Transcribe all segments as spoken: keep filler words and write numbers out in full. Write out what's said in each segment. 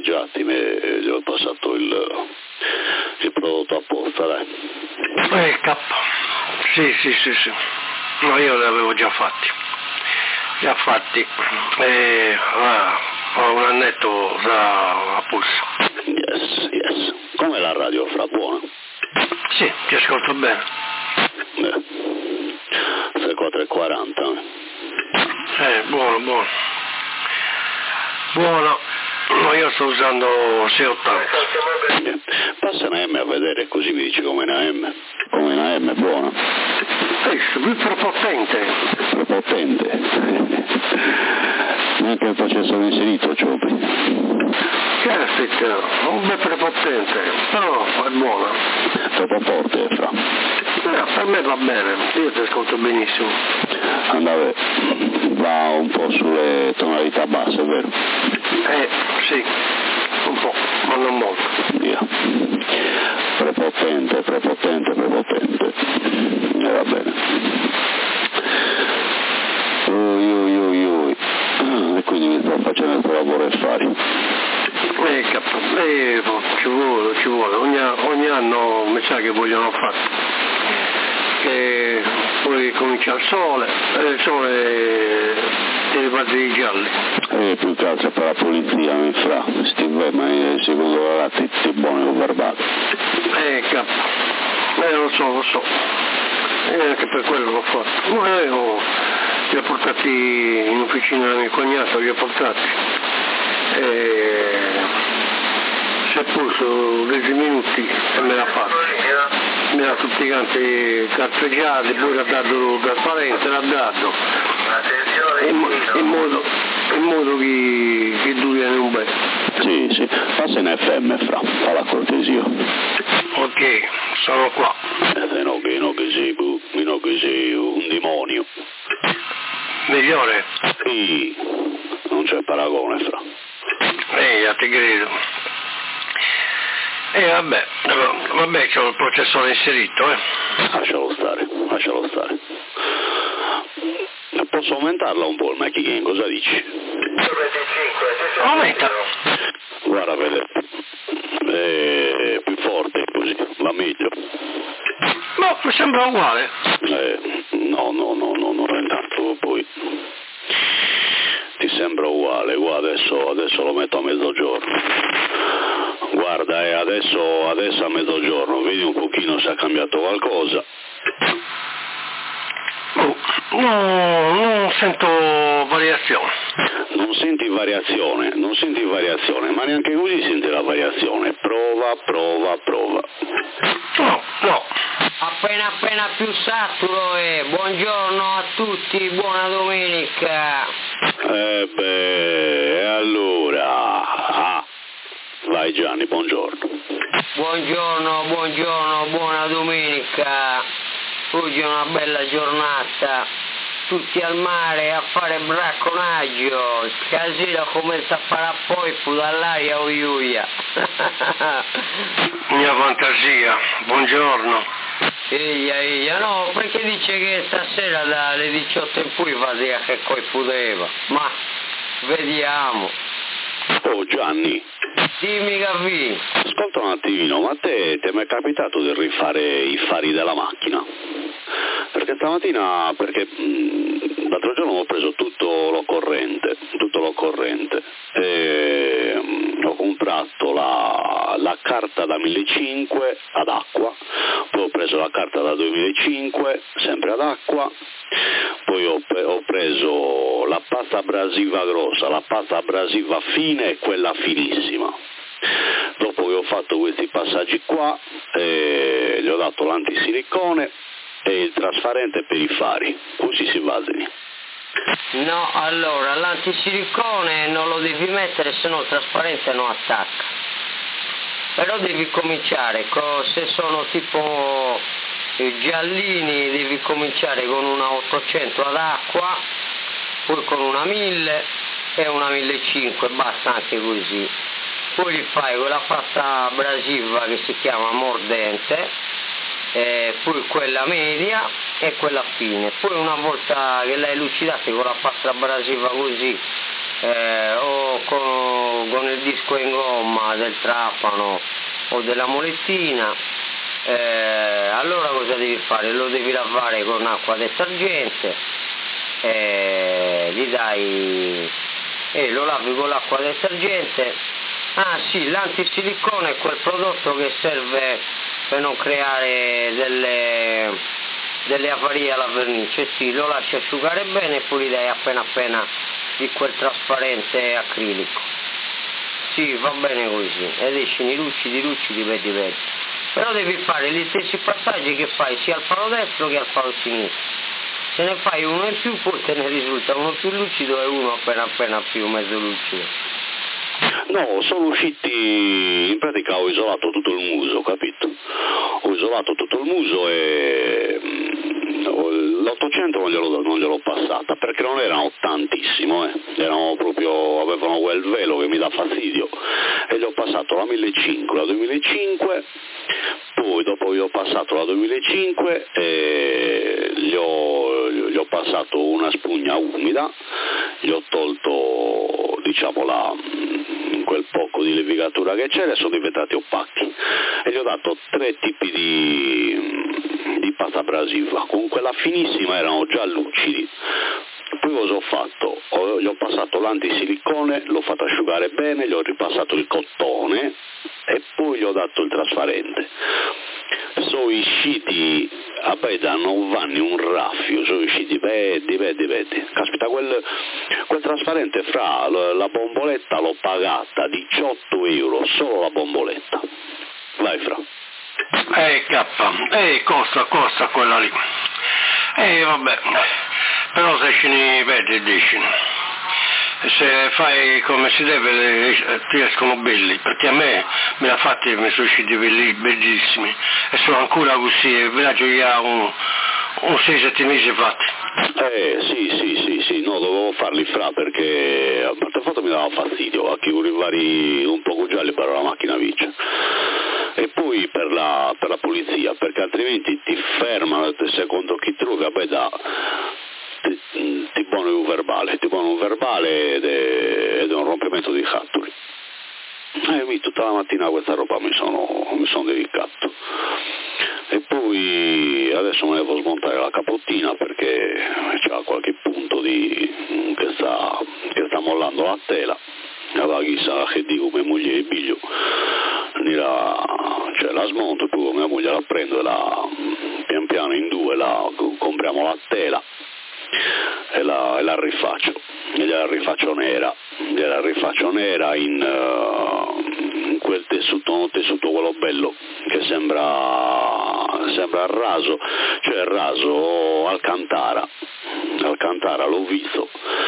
quindici attimi e gli ho passato il, il prodotto apposta, dai. Eh, K. Sì, sì, sì, sì. No, io li avevo già fatti. Già fatti. E ah, ho un annetto da a pulso. Yes, yes. Come la radio, fra, buona? Sì, ti ascolto bene. Eh. sei quattro e quaranta. Eh, buono, buono. Buono. No, io sto usando sei ottanta. Eh. Passa una M a vedere, così mi dici come una M. Come una M, buona. Questo, più prepotente. Prepotente. Neanche il processore inserito, Ciopi. Caspita, un bel prepotente, però è buona. Troppo forte, fra. Eh, per me va bene, io ti ascolto benissimo. Andava, va un po' sulle tonalità basse, vero? Eh, sì, un po', ma non molto. Via. Prepotente, prepotente, prepotente. E eh, va bene. Ui, ui, ui, ui. E quindi mi sto facendo il tuo lavoro e fari. Eh, capo, eh, ci vuole, ci vuole. Ogni, ogni anno mi sa che vogliono fare. Che poi comincia il sole, e il sole ti riparte i gialli. E più che altro per la polizia, mi fra. Sti ma secondo la ratti, sti buoni o barbati. Eh, capo, eh, lo so, lo so. E anche per quello l'ho fatto. Ma io li ho portati in officina da mio cognato, li ho portati. E si è posto dieci minuti e me l'ha fatto. Mi ha tutti quanti carteggiati, poi l'ha dato trasparente, l'ha dato. In, in modo, in modo che, che duri un bel. Sì, sì, passa in F M, fra, fa la cortesia. Ok, sono qua. Eh, se no che, no che sei, no che sei un demonio. Migliore? Sì, non c'è paragone, fra. Eh, ti credo. E eh, vabbè, vabbè c'ho il processore inserito, eh. Lascialo stare, lascialo stare. Posso aumentarla un po' il Mackie Game, cosa dici? Aumenta. Guarda, vede, è più forte così, va meglio. No, mi sembra uguale. Eh, no, no, no, no, no, intanto poi ti sembra uguale, guarda, adesso, adesso lo metto a mezzogiorno. Guarda, eh, adesso, adesso a mezzogiorno, vedi un pochino se ha cambiato qualcosa. Oh, no, non sento variazione. Non senti variazione, non senti variazione, ma neanche così senti la variazione. Prova, prova, prova. No, no. Appena appena più saturo e buongiorno a tutti, buona domenica. Eh beh, e allora... Ah, vai Gianni, buongiorno. Buongiorno, buongiorno, buona domenica. Oggi è una bella giornata, tutti al mare a fare bracconaggio, casino comincia a fare poi fu dall'aria uiuia. Mia fantasia, buongiorno. Eia, eia, no, perché dice che stasera dalle diciotto in poi va via che poi poteva, ma vediamo. Oh Gianni. Dimmi Gavi. Ascolta un attimino, ma a te ti è mai capitato di rifare i fari della macchina? Perché stamattina, perché mh, l'altro giorno ho preso tutto l'occorrente, tutto l'occorrente e mh, ho comprato la, la carta da millecinquecento ad acqua, poi ho preso la carta da duemilacinque sempre ad acqua, poi ho, ho preso la pasta abrasiva grossa, la pasta abrasiva fine e quella finissima. Dopo che ho fatto questi passaggi qua, eh, gli ho dato l'antisilicone e il trasparente per i fari, così si basano. No, allora, l'antisilicone non lo devi mettere, se no il trasparente non attacca. Però devi cominciare, se sono tipo giallini, devi cominciare con una ottocento ad acqua, poi con una mille e una millecinquecento, basta anche così. Poi li fai con la pasta abrasiva che si chiama mordente, eh, poi quella media e quella fine. Poi una volta che l'hai lucidata con la pasta abrasiva così, eh, o con con il disco in gomma del trapano o della molettina, eh, allora cosa devi fare? Lo devi lavare con acqua detergente, eh, gli dai e lo lavi con l'acqua detergente. Ah sì, l'antisilicone è quel prodotto che serve per non creare delle, delle avarie alla vernice, sì, lo lasci asciugare bene e poi gli dai appena appena di quel trasparente acrilico. Sì, va bene così, ed esci lucidi, lucidi, vedi, vedi. Però devi fare gli stessi passaggi che fai sia al faro destro che al faro sinistro. Se ne fai uno in più poi te ne risulta uno più lucido e uno appena appena più mezzo lucido. No, sono usciti, in pratica ho isolato tutto il muso, capito? Ho isolato tutto il muso e l'ottocento non glielo, non gliel'ho passata, perché non erano tantissimo, eh. Erano proprio, avevano quel velo che mi dà fastidio, e gli ho passato la millecinquecento, la duemilacinque, poi dopo gli ho passato la duemilacinque e gli ho, gli ho passato una spugna umida, gli ho tolto, diciamo, la, quel poco di levigatura che c'era e sono diventati opachi, e gli ho dato tre tipi di, di pasta abrasiva, con quella finissima erano già lucidi. Poi cosa ho fatto? Ho, gli ho passato l'antisilicone, l'ho fatto asciugare bene, gli ho ripassato il cotone e poi gli ho dato il trasparente. Sono usciti, vabbè, da nove anni un raffio, sono usciti, vedi, vedi, vedi. Caspita, quel, quel trasparente fra la, la bomboletta l'ho pagata diciotto euro, solo la bomboletta. Vai fra. Eh, K, eh, costa, costa quella lì. Eh, vabbè, però se ce ne vedi, dici. Se fai come si deve ti escono belli, perché a me me l'ha fatti, mi sono usciti belli, bellissimi e sono ancora così, il villaggio già un, un sei sette mesi fatti. Eh sì sì sì sì, no, dovevo farli fra, perché a parte il fatto mi dava fastidio a chi vari un po' gialli per la macchina vice, e poi per la, per la polizia, perché altrimenti ti fermano secondo chi trovi, vabbè, da ti, ti buono un verbale, ti buono un verbale ed è, ed è un rompimento di catturi. E mi tutta la mattina questa roba mi sono, mi sono dedicato. E poi adesso me ne devo smontare la capottina perché c'ha qualche punto di, che, sta, che sta mollando la tela. Allora chissà che dico mia moglie e biglio, la, cioè, la smonto e poi con mia moglie la prendo e la, pian piano in due la compriamo la tela e la, e la rifaccio, e gliela rifaccio nera, gliela rifaccio nera in, uh, in quel tessuto, un tessuto quello bello che sembra, sembra raso, cioè raso Alcantara, Alcantara l'ho visto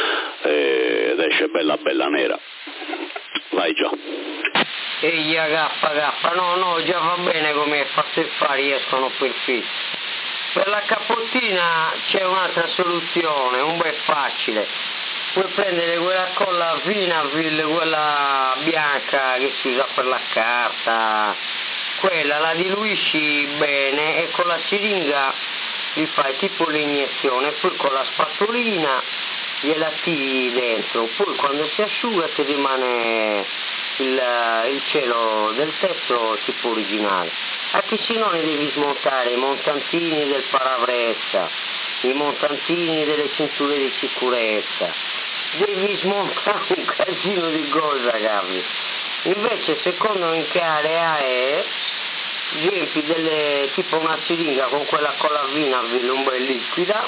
ed esce bella bella nera. Vai già. Ehi gaffa gaffa, no no, già va bene come hai fatto i fari, escono perfetti. Per la capottina c'è un'altra soluzione, un bel facile. Puoi prendere quella colla Vinaville, quella bianca che si usa per la carta, quella la diluisci bene e con la siringa gli fai tipo l'iniezione, poi con la spatolina gliela tiri dentro, poi quando si asciuga ti rimane il, il cielo del tetto tipo originale. Anche se no ne devi smontare i montantini del parabrezza, i montantini delle cinture di sicurezza, devi smontare un casino di cosa, capi. Invece secondo in che area è, riempi delle, tipo una siringa con quella colla Vinaville un bel liquida,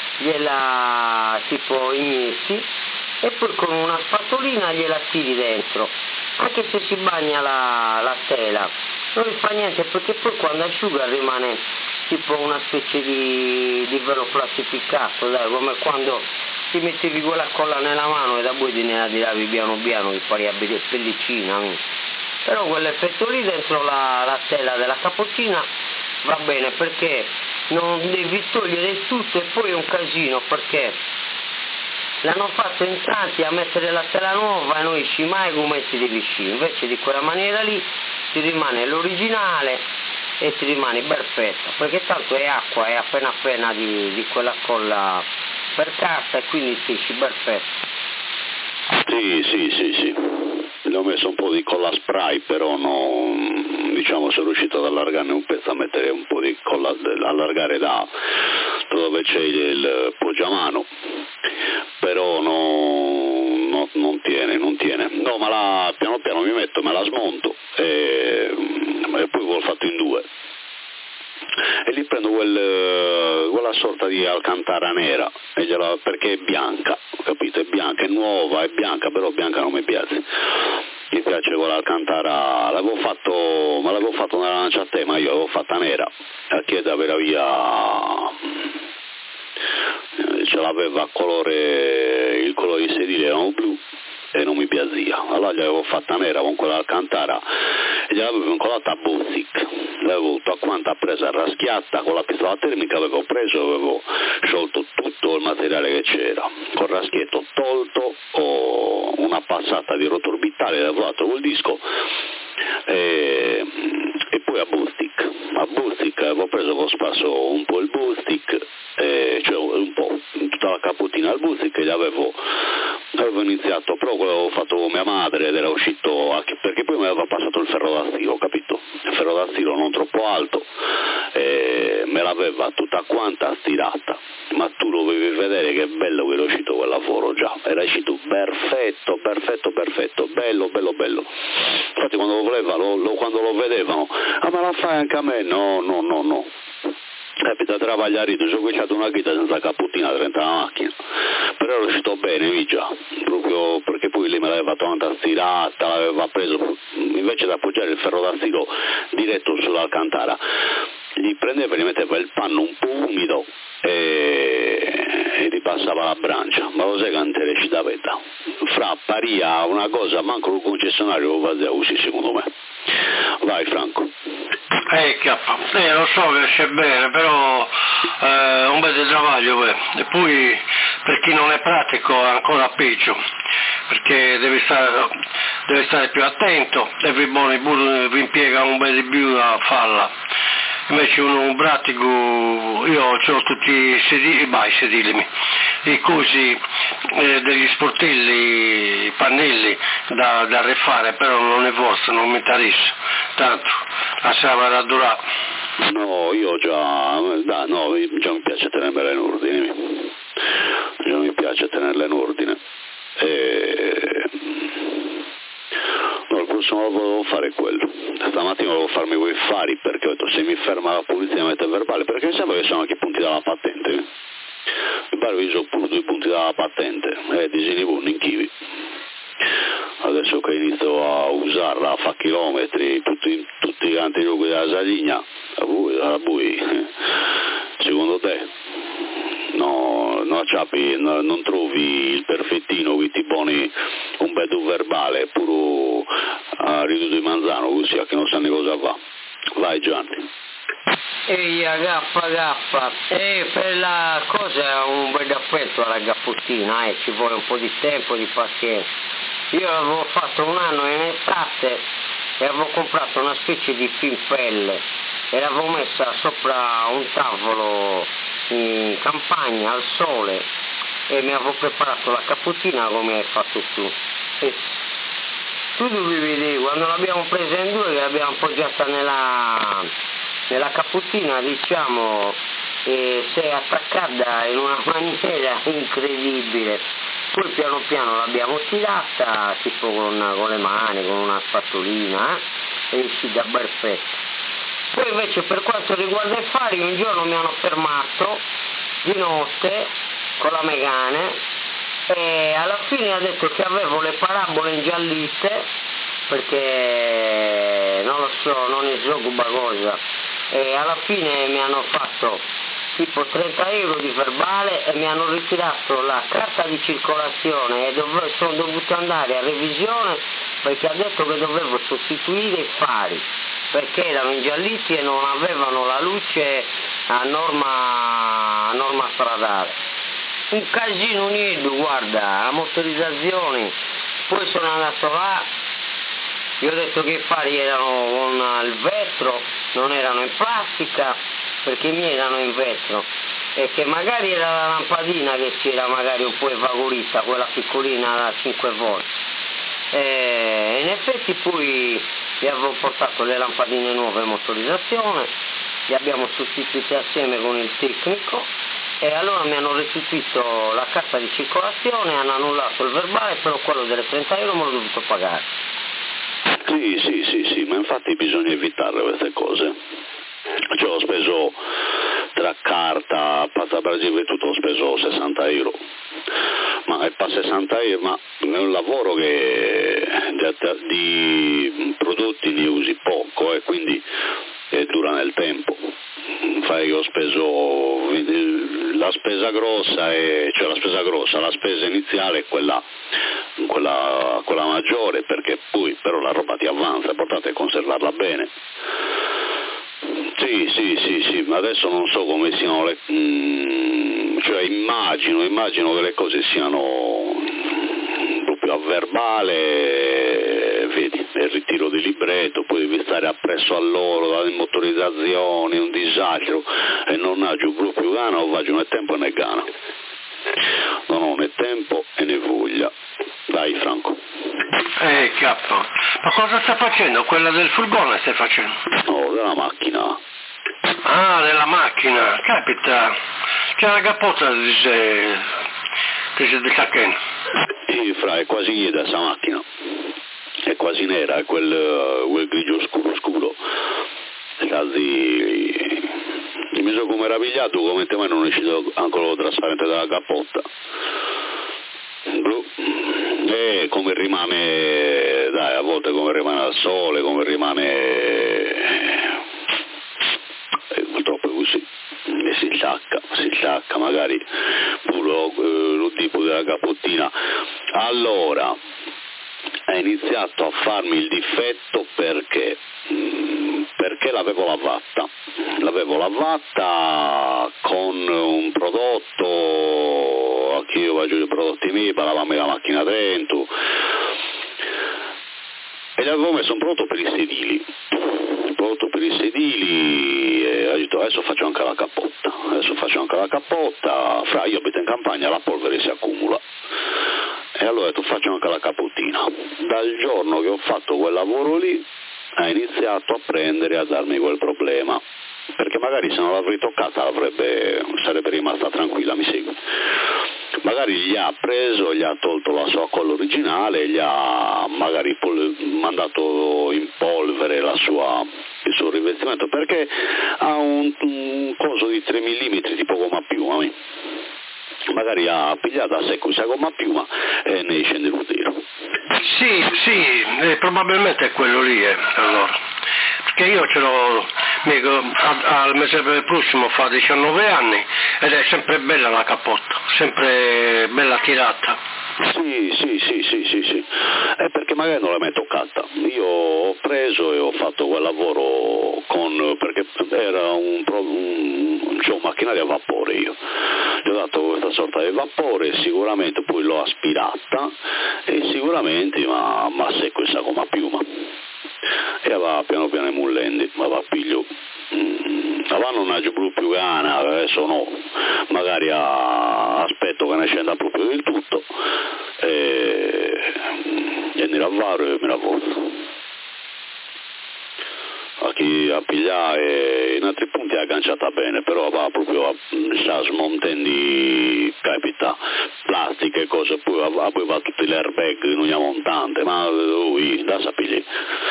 gliela tipo inizi e poi con una spatolina gliela tiri dentro, anche se si bagna la, la tela non gli fa niente, perché poi quando asciuga rimane tipo una specie di, di velo plastificato, dai, come quando ti mettevi quella colla nella mano e da poi te ne la tiravi piano piano che faria pellicina. Però quell'effetto lì dentro la, la tela della capottina va bene, perché non devi togliere il tutto e poi è un casino, perché l'hanno fatto in tanti a mettere la tela nuova e non esci mai come si deve uscire, invece di quella maniera lì ti rimane l'originale e ti rimane perfetta, perché tanto è acqua, è appena appena di, di quella colla per carta e quindi ti esci perfetto. Sì, sì, sì, sì. gli ho messo un po' di colla spray, però non, diciamo, sono riuscito ad allargarne un pezzo, a mettere un po' di colla, allargare da dove c'è il poggiamano, però no, no, non tiene, non tiene. No, ma la, piano piano mi metto, me la smonto e, e poi l'ho fatto in due. E lì prendo quel, quella sorta di alcantara nera, e gliela, perché è bianca, capito? È bianca, è nuova, è bianca, però bianca non mi piace. Mi piace quell'alcantara, l'avevo fatto, ma l'avevo fatto nella lancia a te, ma io l'avevo fatta nera, a chieda per via, ce l'aveva a colore, il colore di sedile erano blu e non mi piaceva, allora gliel'avevo fatta nera con quell'alcantara e gliel'avevo incollata a Boutique, l'avevo tutta quanta presa raschiata con la pistola termica, avevo preso, avevo sciolto tutto il materiale che c'era, col raschietto tolto, ho una passata di rotorbitale, avevo dato quel disco e, e poi a Boostic, a Boostic avevo preso, avevo spasso un po' il Boostic, eh, cioè un po', tutta la capotina al Boostic e gli avevo, avevo iniziato, però quello avevo fatto con mia madre ed era uscito, anche perché poi mi aveva passato il ferro da stiro, capito? Il ferro da stiro non troppo alto, e me l'aveva tutta quanta stirata, ma tu lo dovevi vedere che bello che era uscito quel lavoro già, era uscito perfetto, perfetto, perfetto, bello, bello, bello. Infatti quando lo voleva, lo, lo, quando lo vedevano, ah ma la fai anche a me? No, no, no, no. Capita travagliarito, io qui c'è una ghita senza capottina dentro la macchina, però era uscito bene, mica, proprio perché poi lei me l'aveva tanta stirata, l'aveva preso, invece di appoggiare il ferro da stiro diretto sull'alcantara, gli prendeva e gli metteva il panno un po' umido e, e gli passava la brancia, ma lo sai quanto era uscita vetta? Fra paria una cosa, manco il concessionario lo faceva così secondo me. Vai Franco. Eh, eh, lo so che c'è bene, però eh, un bel travaglio, beh. E poi per chi non è pratico è ancora peggio, perché devi stare, devi stare più attento, e vi, buoni, vi impiega un bel di più a farla. Invece uno, un pratico, io ho tutti i sedili, bah, i sedili, i cosi eh, degli sportelli, i pannelli da, da rifare, però non è vostro, non mi interessa, tanto lasciava da durare. No, io già, da, no, già mi piace tenerla in ordine, già mi piace tenerla in ordine. E... No, il prossimo lavoro devo fare quello. Stamattina volevo farmi quei fari perché ho detto se mi ferma la polizia mette verbale, perché mi sembra che sono anche i punti dalla patente. Mi pare che io sono pure due punti dalla patente, eh, disegni buoni in chivi. Adesso che inizio a usarla a fa chilometri, tutti, tutti i canti della Saligna, a voi, a voi, secondo te? No, no, Ciapi, no, non trovi il perfettino che ti poni un bel verbale puro a riduto di manzano, così che non sa né cosa fa. Vai Gianni. Ehi, gaffa gaffa, e per la cosa un bel affetto alla gappottina, eh, ci vuole un po' di tempo, di pazienza. Io l'avevo fatto un anno in estate e avevo comprato una specie di pimpelle e l'avevo messa sopra un tavolo in campagna al sole e mi avevo preparato la capottina come hai fatto tu. E tu dovevi vedere, quando l'abbiamo presa in due, l'abbiamo appoggiata nella, nella capottina, diciamo, e si è attaccata in una maniera incredibile. Poi piano piano l'abbiamo tirata, tipo con, con le mani, con una spatolina, eh, e è uscita perfetta. Poi invece per quanto riguarda i fari, un giorno mi hanno fermato di notte con la Megane e alla fine ha detto che avevo le parabole ingiallite, perché non lo so, non ne so cosa, e alla fine mi hanno fatto tipo trenta euro di verbale e mi hanno ritirato la carta di circolazione e dove, sono dovuto andare a revisione perché ha detto che dovevo sostituire i fari perché erano ingialliti e non avevano la luce a norma, a norma stradale. Un casino unido, guarda, a motorizzazioni. Poi sono andato là, gli ho detto che i fari erano con il vetro, non erano in plastica, perché i miei erano in vetro, e che magari era la lampadina che si era magari un po' evaporita, quella piccolina da cinque volt. E completi, poi gli avevo portato le lampadine nuove motorizzazione, li abbiamo sostituiti assieme con il tecnico e allora mi hanno restituito la carta di circolazione, hanno annullato il verbale, però quello delle trenta euro me l'ho dovuto pagare. Sì, sì, sì, sì, ma infatti bisogna evitare queste cose. Cioè ho speso tra carta, passaporto e tutto, ho speso sessanta euro. Ma è per sessanta euro, ma è un lavoro che di, di prodotti ne usi poco e quindi eh, dura nel tempo. Fai che ho speso la spesa grossa, è, cioè la spesa grossa, la spesa iniziale è quella, quella, quella maggiore, perché poi però la roba ti avanza, portate a conservarla bene. Sì, sì, sì, sì, ma adesso non so come siano le... Mm, cioè immagino, immagino che le cose siano proprio a verbale, vedi, il ritiro di libretto, poi devi stare appresso a loro, dalle motorizzazioni, un disagio, e non ho proprio gana, o faccio né tempo né gana. Non ho né tempo e né voglia. Dai Franco. Eh capo, ma cosa sta facendo? Quella del furgone stai facendo? No, della macchina. Ah, della macchina, capita. C'è la cappota di se... di se di saccheno. Sì, fra, è quasi niente questa macchina. È quasi nera, è quel, quel grigio scuro scuro. Quasi... mi sono come meravigliato come te mai non è uscito ancora lo trasparente dalla cappotta. Blu. E come rimane, dai, a volte come rimane al sole, come rimane, e purtroppo è così, e si sciacca, si sciacca magari pure eh, lo tipo della capottina. Allora, ha iniziato a farmi il difetto perché, perché l'avevo lavata, l'avevo lavata con un prodotto, che io faccio i prodotti miei, lavami la macchina dentro, e gli avevo messo un prodotto per i sedili, un prodotto per i sedili, e ho detto adesso faccio anche la cappotta, adesso faccio anche la cappotta, fra io abito in campagna, la polvere si accumula. E allora ho detto faccio anche la capottina. Dal giorno che ho fatto quel lavoro lì ha iniziato a prendere e a darmi quel problema, perché magari se non l'avrei toccata avrebbe, sarebbe rimasta tranquilla, mi segui? Magari gli ha preso, gli ha tolto la sua colla originale, gli ha magari pol- mandato in polvere la sua, il suo rivestimento, perché ha un, un coso di tre millimetri tipo gomma piuma, magari ha pigliato a secco questa gomma piuma e ne scende il tiro. Sì, sì, eh, probabilmente è quello lì, eh, allora. Perché io ce l'ho, al mese prossimo fa diciannove anni ed è sempre bella la cappotta, sempre bella tirata. Sì, sì, sì, sì, sì, sì. È perché magari non l'hai mai toccata. Io ho preso e ho fatto quel lavoro con, perché era un, un, cioè un macchinario a vapore io. Gli ho dato questa sorta di vapore, sicuramente poi l'ho aspirata e sicuramente ma, ma secco questa gomma piuma. E va piano piano emullendi, ma va piglio. Mm, avanti non agio più gana, adesso no, magari a, aspetto che ne scenda proprio del tutto e, e ne lavoro e mi lavoro. A chi a pigliare in altri punti è agganciata bene, però va proprio a, a smontendi, capita, plastiche e cose, poi va, poi va tutti gli airbag in una montante, ma lui da sapere.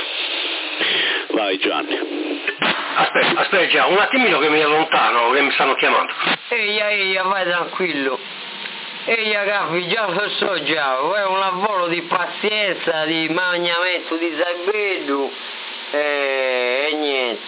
Vai Gianni. Aspetta, aspetta già, un attimino che mi allontano, che mi stanno chiamando. Eia, eia, vai tranquillo. Eia, capi, già lo so già, è un lavoro di pazienza, di mangiamento, di sapedo, e, e niente.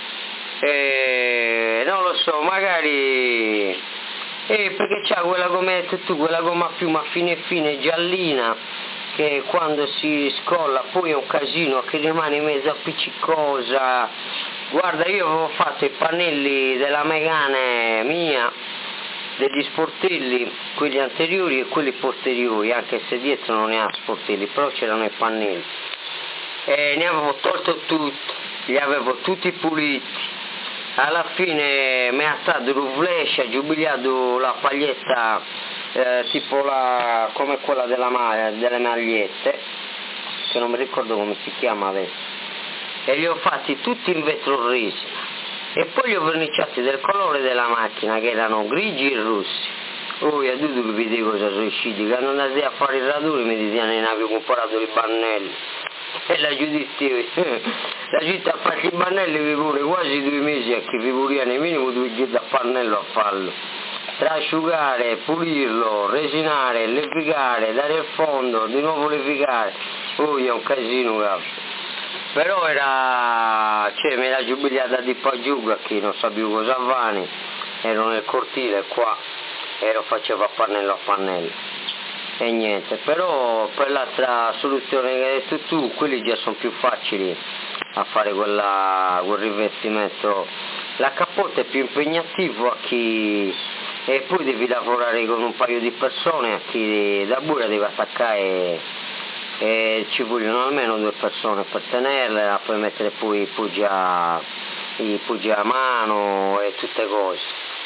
E, non lo so, magari... Eh, perché c'ha quella, come hai detto tu, quella gomma piuma fine fine, giallina, che quando si scolla poi è un casino, che rimane mezzo appiccicosa. Guarda, io avevo fatto i pannelli della Megane mia, degli sportelli, quelli anteriori e quelli posteriori, anche se dietro non ne ha sportelli, però c'erano i pannelli. E ne avevo tolto tutto, li avevo tutti puliti. Alla fine mi ha stato un flash, ha giubilato la paglietta eh, tipo la, come quella della maglia, delle magliette, che non mi ricordo come si chiama adesso, e li ho fatti tutti in vetro resina e poi li ho verniciati del colore della macchina, che erano grigi e rossi. Oh, io tu mi vedi cosa sono usciti, quando andate a fare i raduni mi dicevano che avevo comprato i pannelli, e la giudizione, la città a fare i pannelli vi pure quasi due mesi a che vi puriano minimo due giri da pannello a farlo, tra asciugare, pulirlo, resinare, levigare, dare il fondo, di nuovo levigare. Oh, è un casino, cazzo. Però era, cioè, me la giubilata di qua giù, che non sapevo cosa fare, ero nel cortile qua, e lo facevo a pannello a pannello, e niente. Però per l'altra soluzione che hai detto tu, quelli già sono più facili a fare quella, quel rivestimento. La cappotta è più impegnativo a chi, e poi devi lavorare con un paio di persone, a chi da buia deve attaccare, e ci vogliono almeno due persone per tenerla, poi mettere poi i puggi a, i puggi a mano e tutte cose.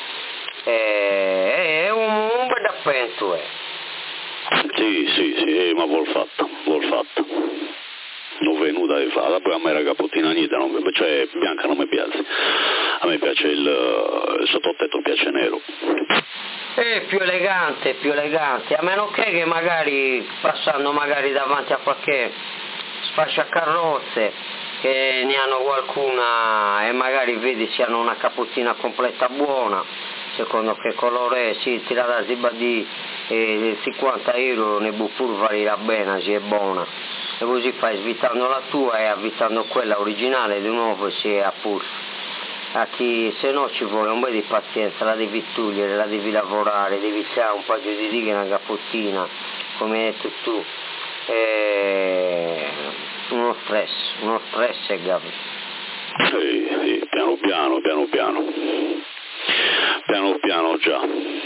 E, è un, un bel appento, eh. Sì, sì, sì, ma vuol fatto, vuol fatto. Non venuta di fare, poi a me la capottina niente, non mi, cioè bianca non mi piace, a me piace il, il sottotetto, piace nero. È più elegante, più elegante, a meno che, che magari passando magari davanti a qualche sfasciacarrozze che ne hanno qualcuna e magari vedi se hanno una capottina completa buona, secondo che colore è, si tira da di eh, cinquanta euro ne può pur valere bene se è buona, e così fai svitando la tua e avvitando quella originale di nuovo si è a pulso. A chi se no ci vuole un po' di pazienza, la devi togliere, la devi lavorare, devi fare un paio di righe, una capottina, come hai detto tu, e... uno stress, uno stress è Gabi. Sì, sì, piano piano, piano piano, piano piano già.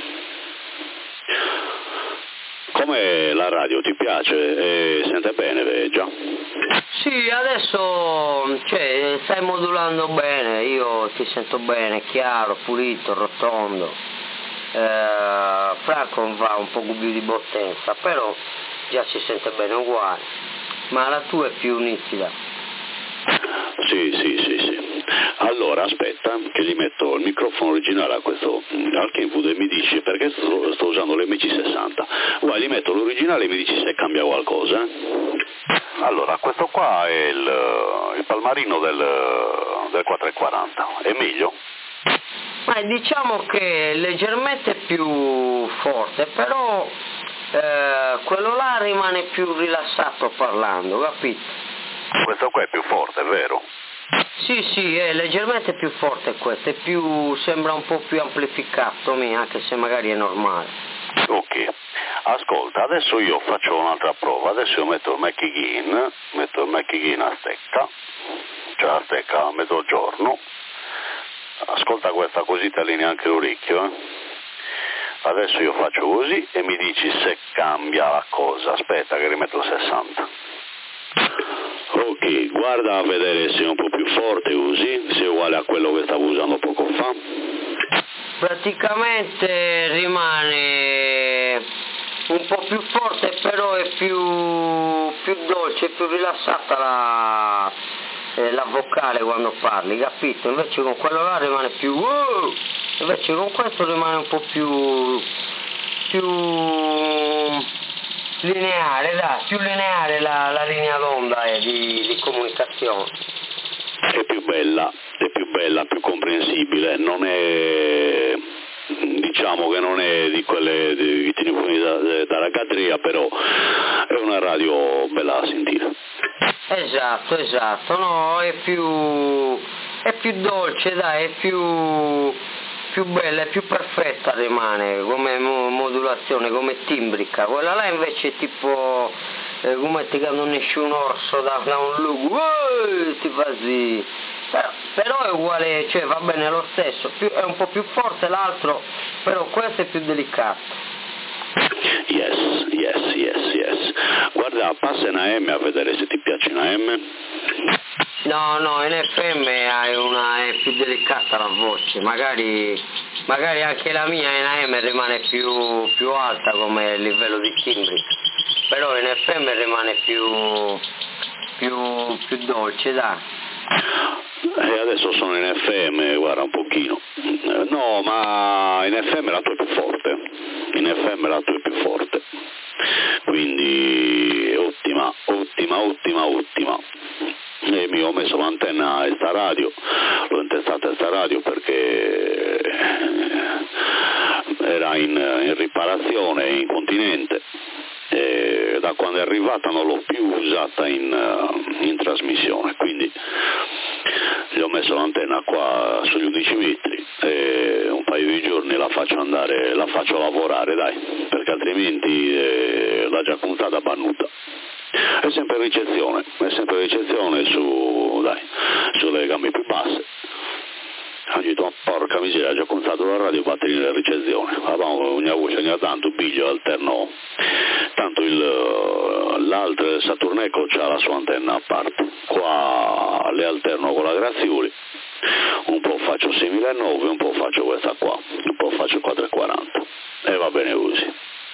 Come la radio ti piace? E sente bene, eh, già? Sì, adesso cioè, stai modulando bene, io ti sento bene, chiaro, pulito, rotondo. Eh, Franco va un po' più di potenza, però già si sente bene uguale, ma la tua è più nitida. Sì, sì, sì, sì. Allora aspetta che gli metto il microfono originale a questo al Kenwood e mi dici, perché sto, sto usando l'M C sessanta. Guarda, gli metto l'originale e mi dici se cambia qualcosa. Allora, questo qua è il, il palmarino del, del quattrocentoquaranta, è meglio? Ma diciamo che è leggermente più forte, però eh, quello là rimane più rilassato parlando, capito? Questo qua è più forte, è vero? Sì, sì, è leggermente più forte questo, è più, sembra un po' più amplificato, anche se magari è normale. Ok, ascolta, adesso io faccio un'altra prova, adesso io metto il McGinn, metto il McGinn a stecca, cioè a stecca a mezzogiorno, ascolta questa così ti allinea anche l'orecchio, eh? Adesso io faccio così e mi dici se cambia la cosa, aspetta che rimetto sessanta. Ok, guarda a vedere se è un po' più forte così, se è uguale a quello che stavo usando poco fa. Praticamente rimane un po' più forte, però è più, più dolce, più rilassata la, eh, la vocale quando parli, capito? Invece con quello là rimane più uh, invece con questo rimane un po' più più lineare, dai, più lineare la, la linea d'onda eh, di, di comunicazione. È più bella, è più bella, più comprensibile, non è, diciamo che non è di quelle che tieni fuori da, da ragazzeria, però è una radio bella da sentire. Esatto, esatto, no, è più, è più dolce, dai, è più, più bella, è più perfetta rimane come modulazione, come timbrica. Quella là invece è tipo, eh, come ti quando esce un orso da, da un lugo, uh, ti fa sì. Però, però è uguale, cioè va bene lo stesso, più, è un po' più forte l'altro, però questo è più delicato. Yes, yes, yes, yes. Guarda, passa in A M a vedere se ti piace in A M. No, no, in F M hai una, è più delicata la voce, magari, magari anche la mia in A M rimane più, più alta come livello di timbri, però in F M rimane più, più, più dolce, dai. E adesso sono in F M, guarda un pochino. No, ma in F M la tua è più forte. In F M la tua è più forte. Quindi ottima, ottima, ottima, ottima. E mi ho messo l'antenna a sta radio, l'ho intestata a sta radio perché era in, in riparazione, in continente. E da quando è arrivata non l'ho più usata in, in trasmissione, quindi gli ho messo l'antenna qua sugli undici metri e un paio di giorni la faccio andare, la faccio lavorare, dai, perché altrimenti eh, l'ha già puntata bannuta. È sempre ricezione, è sempre ricezione su, dai, sulle gambe più basse. Ho detto, ma porca miseria, ha già contato la radio, batteri nella ricezione. Avevamo ogni voce, ogni tanto, piglio, alterno. Tanto il, l'altro Saturneco c'ha la sua antenna a parte. Qua le alterno con la Grazioli. Un po' faccio seiemilanove, un po' faccio questa qua, un po' faccio quattrocentoquaranta. E va bene così.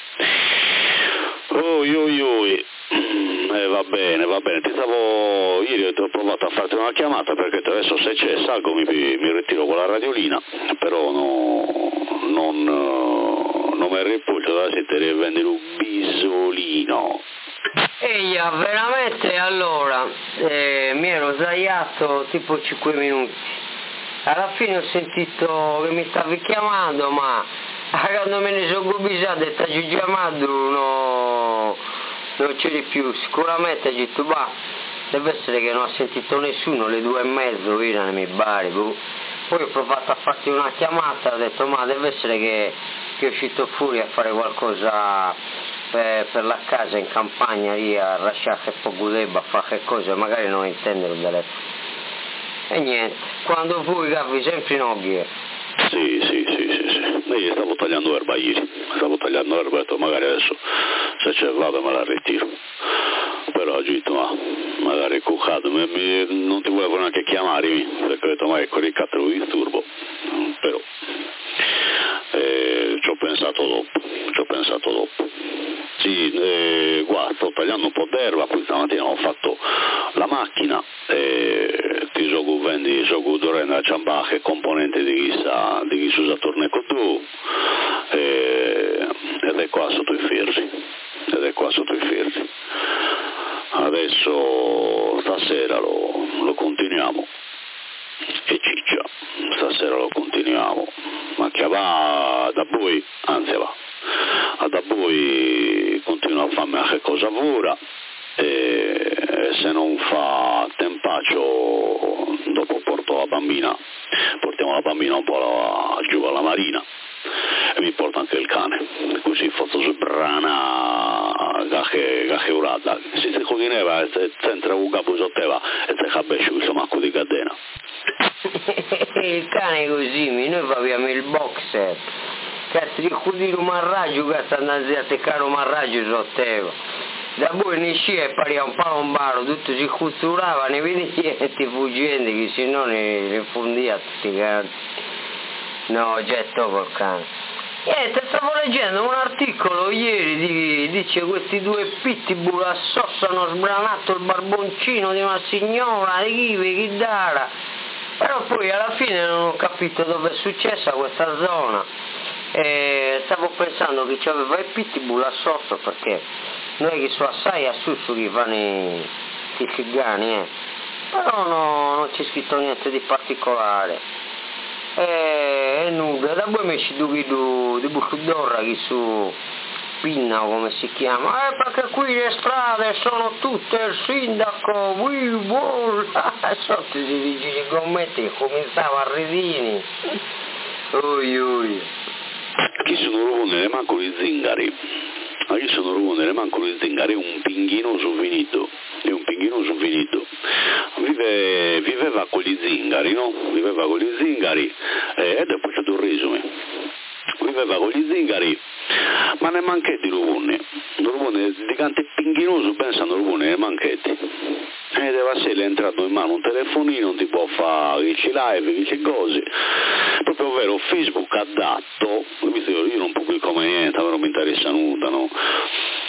Oi oi oi. Eh, va bene, va bene, ti stavo, ieri ho provato a farti una chiamata perché adesso se c'è salgo mi, mi ritiro con la radiolina, però no, non, non mi ripulso da sentire e vendere un bisolino. Eia, veramente allora, eh, mi ero sdraiato tipo cinque minuti, alla fine ho sentito che mi stavi chiamando, ma quando me ne sono gubisato e ti ho chiamato no... non c'è di più, sicuramente ho detto, bah, deve essere che non ha sentito nessuno, le due e mezzo, via, nei miei bari, boh. Poi ho provato a farti una chiamata, ho detto, ma deve essere che, che è uscito fuori a fare qualcosa per, per la casa in campagna, lì a lasciare poco debba, a fare che cosa, magari non intende il telefono. E niente, quando fui capi sempre in occhio. Sì, sì, sì, sì, sì. Io stavo tagliando erba ieri, stavo tagliando erba e ho detto magari adesso se c'è vado me la ritiro. Però ho detto ma magari cuccato, mi, mi, non ti volevo neanche chiamare perché ho detto ma ecco ricatto lo disturbo. Però eh, ci ho pensato dopo, ci ho pensato dopo. Sì, eh, guarda, sto tagliando un po' d'erba, poi stamattina ho fatto la macchina e ti gioco vendi, gioco dorendo a ciambache componente di chi sa, di chi si usa torneco tu e, ed è qua sotto i ferri, ed è qua sotto i ferri. Adesso stasera lo, lo continuiamo e ciccia, stasera lo continuiamo, ma che va da voi, anzi va. Da voi continua a farmi anche cosa pura e se non fa tempaccio dopo porto la bambina, portiamo la bambina un po' la, giù alla marina e mi porta anche il cane, così faccio sbrana gache gache urata si se cogineva e senza un capo sotteva e se cabesciu insomma con di cadena. Il cane così, noi abbiamo il boxer che si ricudire un marraggio che sta andando a teccare un marraggio sotteva. Da voi ne scia e paria un palombaro, tutto si costurava, ne vedi niente fuggente che se no ne, ne fondia tutti quanti. No, getto col cane. Niente, stavo leggendo un articolo ieri, di, dice questi due pitbull assosso hanno sbranato il barboncino di una signora, di chi, di chi dara. Però poi alla fine non ho capito dove è successa questa zona. E stavo pensando che c'aveva i pitbull assosso perché noi che sono assai a sussu che fanno i, i cigani, eh. Però no, non c'è scritto niente di particolare. E, e nulla, da poi mi ci duchi di Bucudorra che su Pinna o come si chiama, eh perché qui le strade sono tutte il sindaco, we will, sotto si dice i gommetti che cominciava a ridini. Oi oi. Chi sono rovone manco gli zingari, ma chi sono rovone manco gli zingari, un pinghino su finito, è un pinghino su finito, Vive, viveva con gli zingari, no? Viveva con gli zingari eh, e dopo c'è un resume, viveva con gli zingari, ma ne manchetti rovone, rovone di cante pinghinoso pensano rovone ne manchetti. E deve essere entrato in mano un telefonino, non ti può fare che ci live, che ci cose, proprio ovvero Facebook adatto, visto io non può come niente, però mi interessa nulla, no?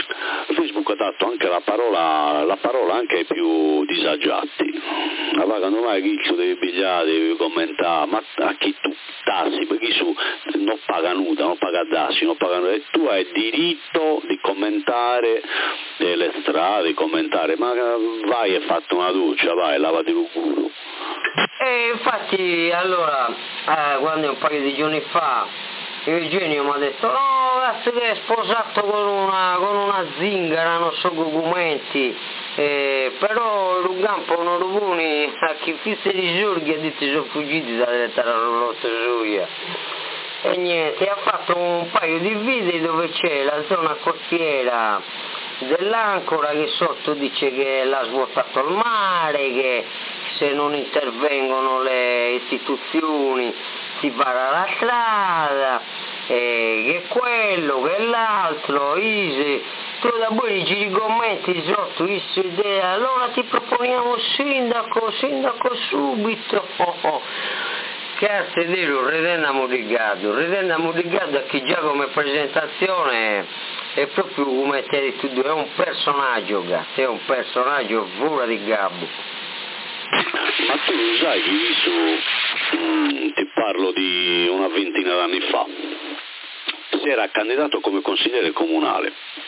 Facebook ha dato anche la parola, la parola anche ai più disagiati. Allora quando mai chi su devi pigliare, devi commentare, ma a chi tu tassi, perché su non paga nuda, non paga dassi, non paga nuda, e tu hai diritto di commentare le strade, di commentare, ma vai e fatti una doccia, vai, lavati il culo. E infatti allora, eh, quando un paio di giorni fa Eugenio mi ha detto no, cazzo che è sposato con una, con una zingara, non so documenti, eh, però il campo non lo poni a chi fisse di giorni ha detto sono fuggiti da diventare la roulotte suia. E niente, ha fatto un paio di video dove c'è la zona costiera dell'Ancora che sotto dice che l'ha svuotato il mare, che se non intervengono le istituzioni si para la strada, eh, che quello, che l'altro, Ise, tu da poi ci commenti sotto, Ise, idea, allora ti proponiamo sindaco, sindaco subito. Oh, oh. Che a sedere Redenda Modigato, Redenda Modigato che già come presentazione è proprio come ti hai detto, è un personaggio, gatto, è un personaggio fuori di gabbo. Ma tu lo sai che io so, mm, ti parlo di una ventina d'anni fa, si era candidato come consigliere comunale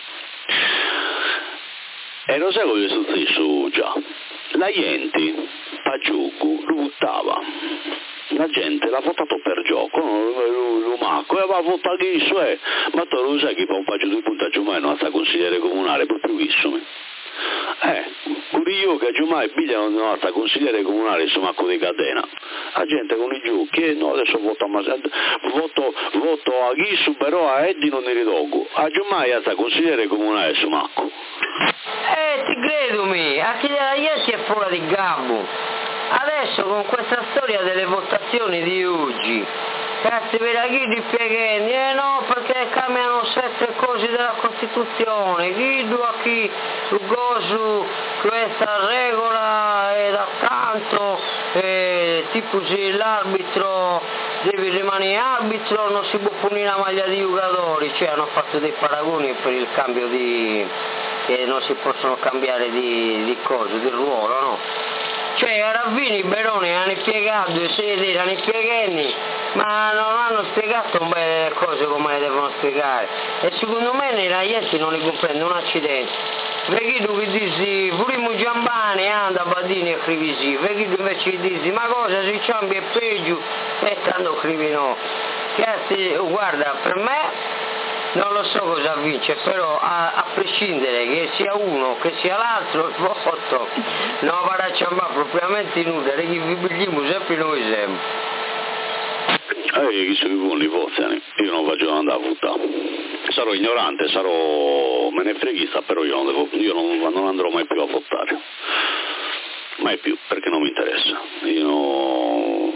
e lo sai cosa è successo già? La gente a gioco lo votava, la gente l'ha votato per gioco, lo macco, e aveva votato isso, eh. Ma tu lo sai che fa un paio di puntaggio mai non sta consigliere comunale, proprio isso. Eh, pure io che giù pigliano non sta consigliere comunale, insomma, con di catena. La gente con i giochi, e no, adesso voto, voto, voto a Ghissu, però a Eddie non ne ridogo. A giù mai sta consigliere comunale, insomma. Eh, ti credo, mi, a chi della gente è fuori di gabbo. Adesso con questa storia delle votazioni di oggi, cazzo per la chi di Pieghetti, eh no, perché cambiano sette cose della Costituzione, chi a chi su gosu questa regola e da tanto, eh, tipo se l'arbitro deve rimanere arbitro non si può punire la maglia di giocatori, cioè hanno fatto dei paragoni per il cambio di, che non si possono cambiare di, di cose, di ruolo, no? Cioè Ravvini, Beroni hanno spiegato, i sederi hanno spiegato, ma non hanno spiegato bene le cose come le devono spiegare. E secondo me nei ragazzi non li comprende un accidente. Perché tu che dici, Furimo Giambani anda a Badini e scrivi perché tu invece dici, ma cosa si cambia è peggio, e tanto scrivi no. Che, guarda, per me non lo so cosa vince, però a, a prescindere che sia uno che sia l'altro, il voto non va a ciambare propriamente inutile, che vi pigliamo sempre noi sempre. Eh, chi sono i buoni votano, io non faccio andare a votare. Sarò ignorante, sarò menefreghista, però io non, devo, io non, non andrò mai più a votare. Mai più, perché non mi interessa. Io no...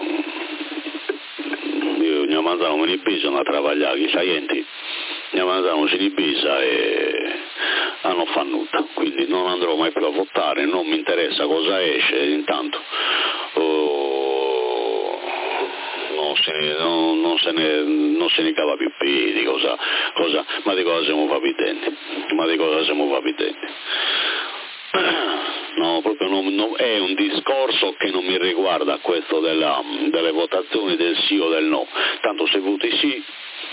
Io mia manzana me ne bisogna a lavorare, chi sa niente. Mia manzana si ribisa e non fa nulla, quindi non andrò mai più a votare, non mi interessa cosa esce, intanto oh, non, se ne, non, non, se ne, non se ne cava più di cosa, cosa, ma di cosa siamo papitenti, ma di cosa siamo papitenti. No, proprio non, non, è un discorso che non mi riguarda questo della, delle votazioni del sì o del no, tanto se voti sì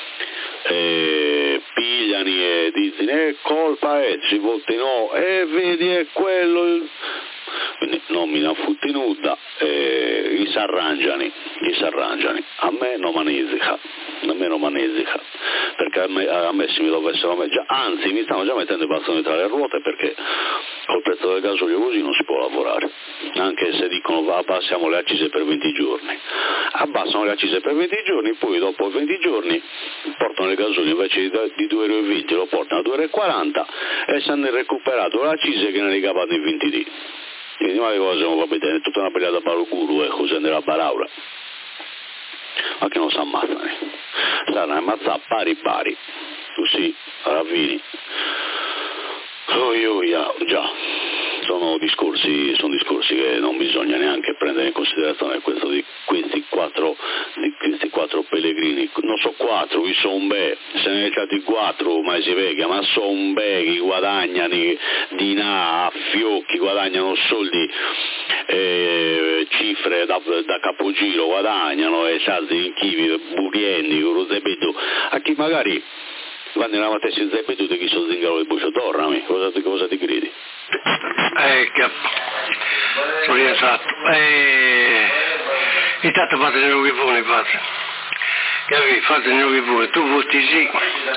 eh, pigliano e dicono è colpa e ci voti no e vedi è quello, quindi non mi dà futti nuda, eh, gli si arrangiano, gli si arrangiano, a me non manesica, a me non manesica, perché a me, a me se mi dovessero mettere, anzi mi stanno già mettendo i bastoni tra le ruote perché col prezzo del gasolio così non si può lavorare, anche se dicono va, abbassiamo le accise per venti giorni, abbassano le accise per venti giorni, poi dopo venti giorni portano il gasolio invece di due euro e venti lo portano a due euro e quaranta e si hanno recuperato le accise che ne ricavano in venti dì. Quindi ma le cose non va bene, è tutta una pelata balocuru e così nella balaura, ma che non si ammazzano, saranno ammazzati pari pari, così Ravvini, oh io, yeah, già, sono discorsi, sono discorsi che non bisogna neanche prendere in considerazione. Questo di questi quattro, di questi quattro pellegrini, non so quattro, qui sono be, se ne è stati quattro, ma si vede, ma sono be, che guadagnano di na, a fiocchi, guadagnano soldi, eh, cifre da, da capogiro, guadagnano e salti in chivi, buriendi, a chi magari quando eravamo a si ripetuto chi sono zingaro di bucio tornami, cosa, cosa ti credi? Eh, che... Sono esatto. Eh... Intanto fate il nuovo vone, fate. Capì? Fate il nuovo vone, tu voti sì,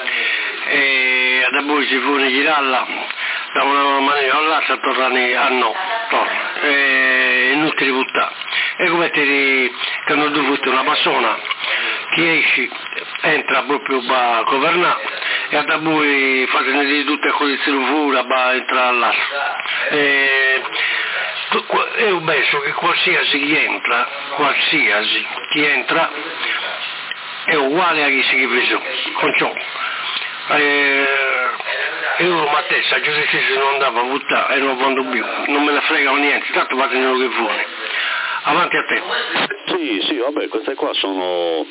e da voi si vone giralla, da una maniera all'altra tornare a no, torna. È inutile buttare. E come ti quando tu voti una persona che esce, entra proprio a governare e da voi fate di tutte le condizioni fuori, a entrare all'altra. Io penso che qualsiasi chi entra, qualsiasi chi entra è uguale a chi si chiede con ciò. Eh, io ma te, sa giustizia non andava a buttare e non vado più, non me ne fregano niente, tanto fate quello che vuole. Avanti a te. Sì, sì, vabbè, queste qua sono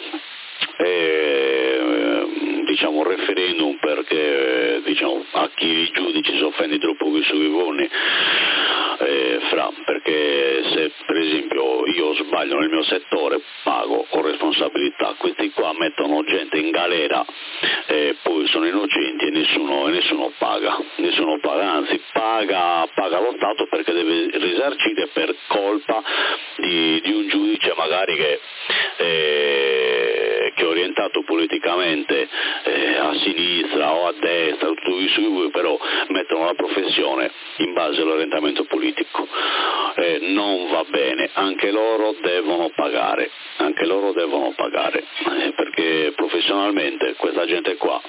eh, diciamo un referendum perché diciamo a chi i giudici si offende troppo con i suoi voni, eh, fra, perché se per esempio io sbaglio nel mio settore pago, ho responsabilità, questi qua mettono gente in galera e poi sono innocenti e nessuno, e nessuno paga, nessuno paga, anzi paga, paga lo Stato perché deve risarcire per colpa di, di un giudice magari che, eh, che è orientato politicamente eh, a sinistra o a destra, tutto questo, però mettono la professione in base all'orientamento politico. Eh, non va bene, anche loro devono pagare, anche loro devono pagare, eh, perché professionalmente questa gente qua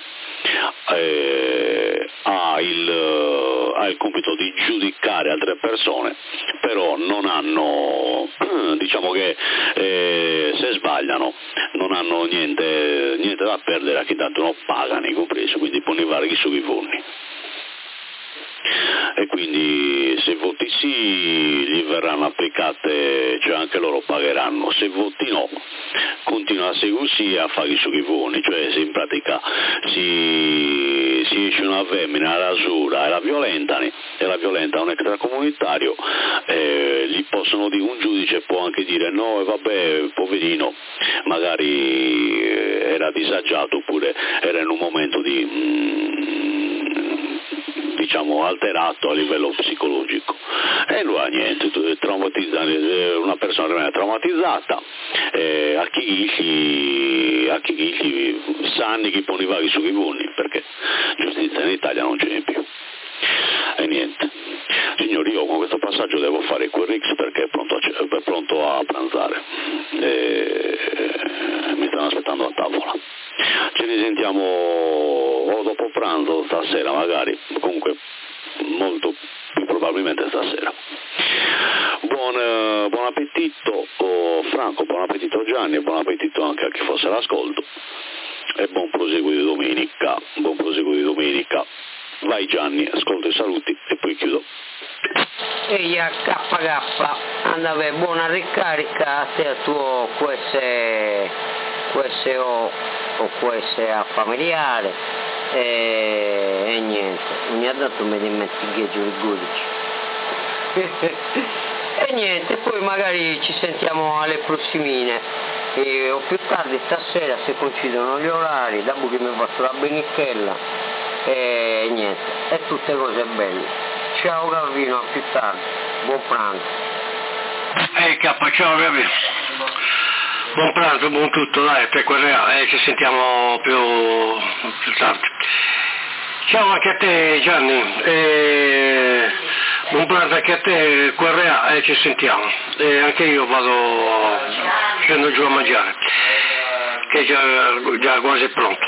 eh, ha, il, ha il compito di giudicare altre persone, però non hanno, diciamo che eh, se sbagliano non hanno niente, niente da perdere a chi tanto non pagano i compresi, quindi pone i vari sui vonni. E quindi se voti sì gli verranno applicate, cioè anche loro pagheranno, se voti no continua a seguire sì a fare i sughivoni, cioè se in pratica si, si esce una femmina, la rasura e la violentano e la violenta un extracomunitario, eh, gli possono dire, un giudice può anche dire no e vabbè poverino magari era disagiato oppure era in un momento di mm, diciamo alterato a livello psicologico e lui ha niente, una persona rimane traumatizzata, eh, a chi si a chi si sanno chi pone i vari su vivoni perché giustizia in Italia non ce n'è più e niente. Signori, io con questo passaggio devo fare quel Rix perché è pronto a, è pronto a pranzare e mi stanno aspettando a tavola. Ci risentiamo o dopo pranzo stasera magari, comunque molto più probabilmente stasera. Buon, eh, buon appetito oh, Franco, buon appetito Gianni, buon appetito anche a chi fosse all'ascolto e buon proseguo di domenica, buon proseguo di domenica. Vai Gianni, ascolto i saluti e poi chiudo. Ehi a K K, andava buona ricarica a te a tuo Q S, Q S O o Q S A familiare e, e niente, mi ha dato un dimenticheggio il giudice. E niente, poi magari ci sentiamo alle prossimine. E, o più tardi stasera se coincidono gli orari, dopo che mi ho fatto la benicchella e niente, e tutte cose belle. Ciao Gavino, a più tardi, buon pranzo. Ehi K, ciao Gavino, buon pranzo, buon tutto, dai, per quella, eh, ci sentiamo più, più tardi. Ciao anche a te Gianni, eh, buon pranzo anche a te Q R A, eh, ci sentiamo. Eh, anche io vado, scendo giù a mangiare, che già, già quasi è pronto.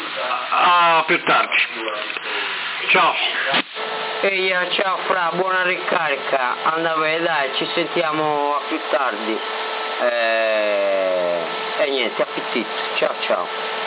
A più tardi. Ciao. Ehi, ciao Fra, buona ricarica, andava dai, ci sentiamo a più tardi. Eh, e niente, appetito, ciao ciao.